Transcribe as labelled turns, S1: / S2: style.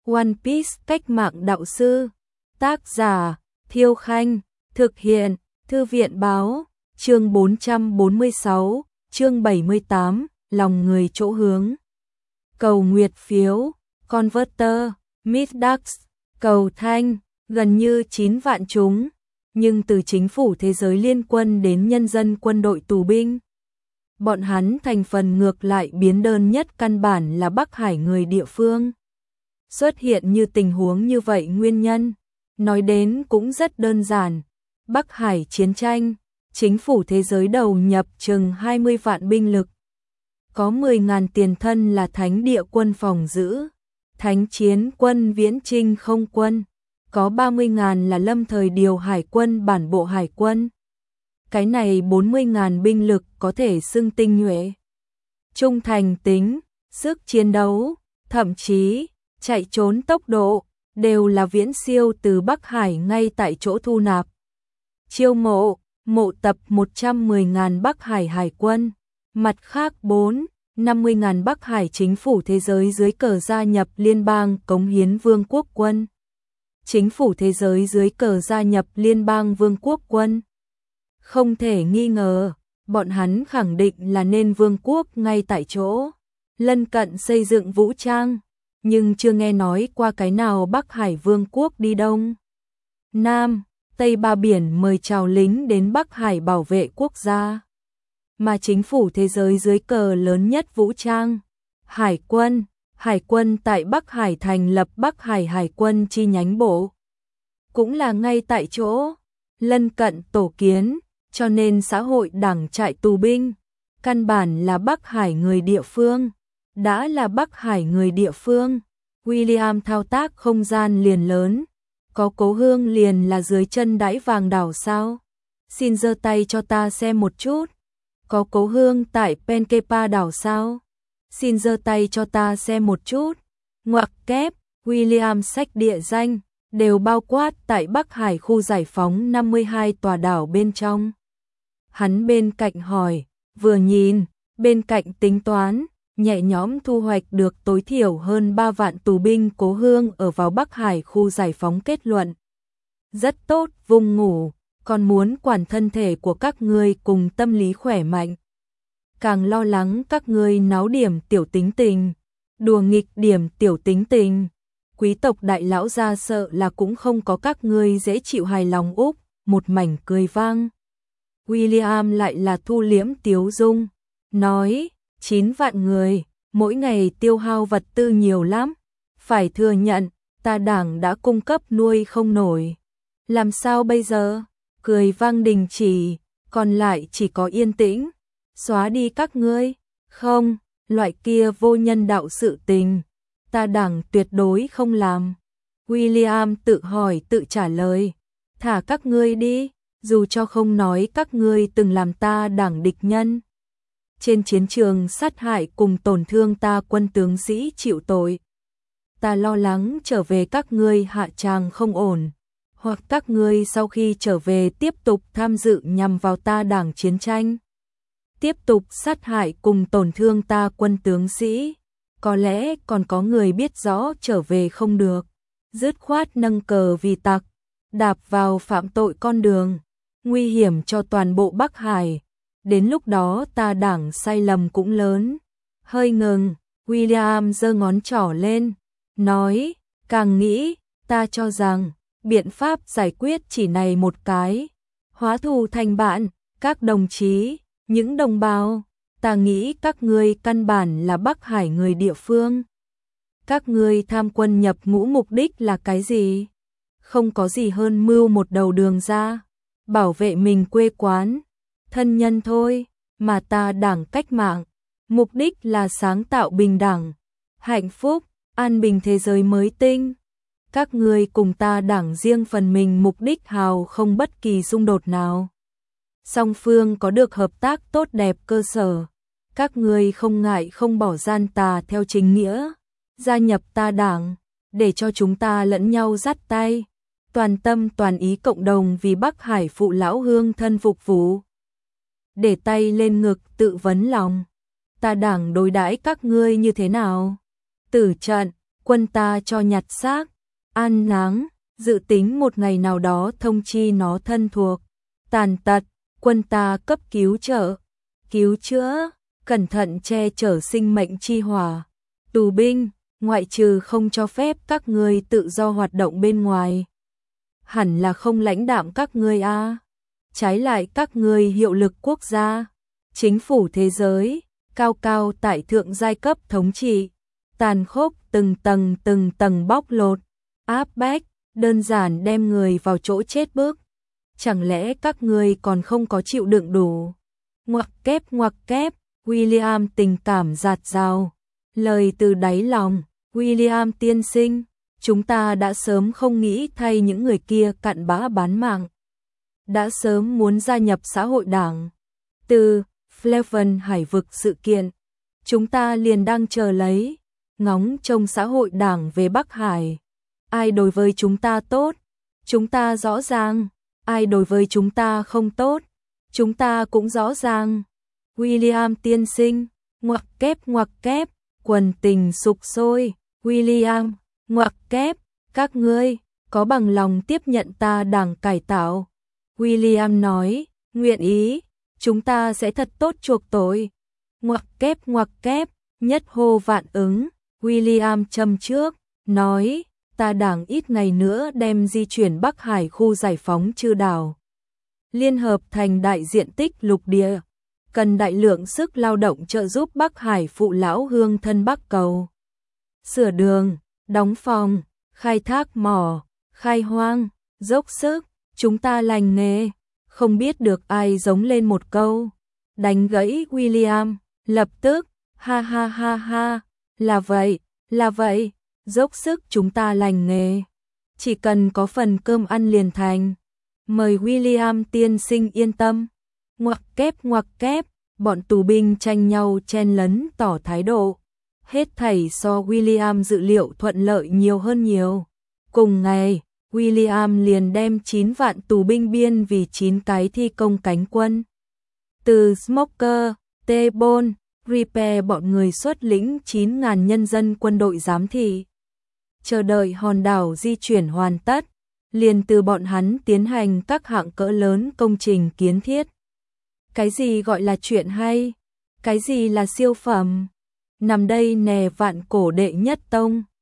S1: One Piece cách mạng đạo sư. Tác giả Thiêu Khanh. Thực hiện Thư viện Báo. Chương 446, chương 78, lòng người chỗ hướng. Cầu nguyệt phiếu, Converter, Middax, cầu thanh, gần như 9 vạn chúng, nhưng từ chính phủ thế giới liên quân đến nhân dân quân đội tù binh. Bọn hắn thành phần ngược lại biến đơn nhất căn bản là Bắc Hải người địa phương. Xuất hiện như tình huống như vậy nguyên nhân, nói đến cũng rất đơn giản. Bắc Hải chiến tranh, chính phủ thế giới đầu nhập chừng 20 vạn binh lực. Có 10.000 tiền thân là thánh địa quân phòng giữ, thánh chiến quân viễn trinh không quân. Có 30.000 là lâm thời điều hải quân bản bộ hải quân. Cái này 40.000 binh lực có thể xưng tinh nhuệ. Trung thành tính, sức chiến đấu, thậm chí chạy trốn tốc độ, đều là viễn siêu từ Bắc Hải ngay tại chỗ thu nạp. Chiêu mộ tập 110.000 Bắc Hải hải quân, mặt khác 50.000 Bắc Hải chính phủ thế giới dưới cờ gia nhập liên bang cống hiến vương quốc quân. Chính phủ thế giới dưới cờ gia nhập liên bang vương quốc quân. Không thể nghi ngờ, bọn hắn khẳng định là nên vương quốc ngay tại chỗ, lân cận xây dựng vũ trang, nhưng chưa nghe nói qua cái nào Bắc Hải vương quốc đi Đông, Nam, Tây ba biển mời chào lính đến Bắc Hải bảo vệ quốc gia. Mà chính phủ thế giới dưới cờ lớn nhất vũ trang, Hải quân tại Bắc Hải thành lập Bắc Hải Hải quân chi nhánh bộ. Cũng là ngay tại chỗ, lân cận tổ kiến, cho nên xã hội đảng trại tù binh, căn bản là Bắc Hải người địa phương. Đã là Bắc Hải người địa phương, William thao tác không gian liền lớn. Có cố hương liền là dưới chân đáy vàng đảo sao? Xin giơ tay cho ta xem một chút. Có cố hương tại Penkepa đảo sao? Xin giơ tay cho ta xem một chút. Ngoặc kép, William sách địa danh, đều bao quát tại Bắc Hải khu giải phóng 52 tòa đảo bên trong. Hắn bên cạnh hỏi, vừa nhìn, bên cạnh tính toán, nhẹ nhõm thu hoạch được tối thiểu hơn 3 vạn tù binh cố hương ở vào Bắc Hải khu giải phóng kết luận. Rất tốt, vùng ngủ, còn muốn quản thân thể của các ngươi cùng tâm lý khỏe mạnh. Càng lo lắng các ngươi náo điểm tiểu tính tình, đùa nghịch điểm tiểu tính tình. Quý tộc đại lão gia sợ là cũng không có các ngươi dễ chịu hài lòng úc, một mảnh cười vang. William lại là thu liễm tiếu dung, nói, 9 vạn người, mỗi ngày tiêu hao vật tư nhiều lắm, phải thừa nhận, ta đảng đã cung cấp nuôi không nổi. Làm sao bây giờ? Cười vang đình chỉ, còn lại chỉ có yên tĩnh. Xóa đi các ngươi, không, loại kia vô nhân đạo sự tình, ta đảng tuyệt đối không làm. William tự hỏi tự trả lời, thả các ngươi đi, dù cho không nói các ngươi từng làm ta đảng địch nhân. Trên chiến trường sát hại cùng tổn thương ta quân tướng sĩ chịu tội. Ta lo lắng trở về các ngươi hạ tràng không ổn, hoặc các ngươi sau khi trở về tiếp tục tham dự nhằm vào ta đảng chiến tranh. Tiếp tục sát hại cùng tổn thương ta quân tướng sĩ. Có lẽ còn có người biết rõ trở về không được, dứt khoát nâng cờ vì tặc, đạp vào phạm tội con đường, nguy hiểm cho toàn bộ Bắc Hải. Đến lúc đó ta đảng sai lầm cũng lớn. Hơi ngừng, William giơ ngón trỏ lên, nói, càng nghĩ, ta cho rằng, biện pháp giải quyết chỉ này một cái. Hóa thù thành bạn, các đồng chí, những đồng bào, ta nghĩ các ngươi căn bản là Bắc Hải người địa phương. Các ngươi tham quân nhập ngũ mục đích là cái gì? Không có gì hơn mưu một đầu đường ra, bảo vệ mình quê quán, thân nhân thôi, mà ta đảng cách mạng, mục đích là sáng tạo bình đẳng, hạnh phúc, an bình thế giới mới tinh. Các ngươi cùng ta đảng riêng phần mình mục đích hào không bất kỳ xung đột nào. Song phương có được hợp tác tốt đẹp cơ sở. Các ngươi không ngại không bỏ gian tà theo chính nghĩa, gia nhập ta đảng, để cho chúng ta lẫn nhau dắt tay, toàn tâm toàn ý cộng đồng vì Bắc Hải phụ lão hương thân phục vụ. Để tay lên ngực tự vấn lòng, ta đảng đối đãi các ngươi như thế nào? Tử trận, quân ta cho nhặt xác, an láng, dự tính một ngày nào đó thông chi nó thân thuộc, tàn tật, quân ta cấp cứu trợ, cứu chữa, cẩn thận che chở sinh mệnh chi hỏa. Tù binh, ngoại trừ không cho phép các ngươi tự do hoạt động bên ngoài. Hẳn là không lãnh đạm các ngươi a. Trái lại các ngươi hiệu lực quốc gia, chính phủ thế giới, cao cao tại thượng giai cấp thống trị, tàn khốc từng tầng bóc lột, áp bách, đơn giản đem người vào chỗ chết bước. Chẳng lẽ các ngươi còn không có chịu đựng đủ? Ngoặc kép, William tình cảm dạt dào, lời từ đáy lòng, William tiên sinh, chúng ta đã sớm không nghĩ thay những người kia cặn bã bán mạng. Đã sớm muốn gia nhập xã hội đảng. Từ Fleven hải vực sự kiện, chúng ta liền đang chờ lấy, ngóng trông xã hội đảng về Bắc Hải. Ai đối với chúng ta tốt, chúng ta rõ ràng, ai đối với chúng ta không tốt, chúng ta cũng rõ ràng. William tiên sinh, ngoặc kép, quần tình sục sôi, William, ngoặc kép, các ngươi, có bằng lòng tiếp nhận ta đảng cải tạo? William nói, nguyện ý, chúng ta sẽ thật tốt chuộc tội. Ngoặc kép, nhất hô vạn ứng, William châm trước, nói, ta đảng ít ngày nữa đem di chuyển Bắc Hải khu giải phóng Chư Đảo. Liên hợp thành đại diện tích lục địa, cần đại lượng sức lao động trợ giúp Bắc Hải phụ lão hương thân Bắc Cầu. Sửa đường, đóng phòng, khai thác mỏ, khai hoang, dốc sức, chúng ta lành nghề. Không biết được ai giống lên một câu, đánh gãy William, lập tức, ha, là vậy, dốc sức chúng ta lành nghề. Chỉ cần có phần cơm ăn liền thành. Mời William tiên sinh yên tâm. Ngoặc kép, bọn tù binh tranh nhau chen lấn tỏ thái độ. Hết thảy so William dự liệu thuận lợi nhiều hơn nhiều. Cùng ngày, William liền đem 9 vạn tù binh biên vì 9 cái thi công cánh quân. Từ Smoker, T-Bone, Repair bọn người xuất lĩnh 9.000 nhân dân quân đội giám thị. Chờ đợi hòn đảo di chuyển hoàn tất, liền từ bọn hắn tiến hành các hạng cỡ lớn công trình kiến thiết. Cái gì gọi là chuyện hay? Cái gì là siêu phẩm? Nằm đây nè vạn cổ đệ nhất tông.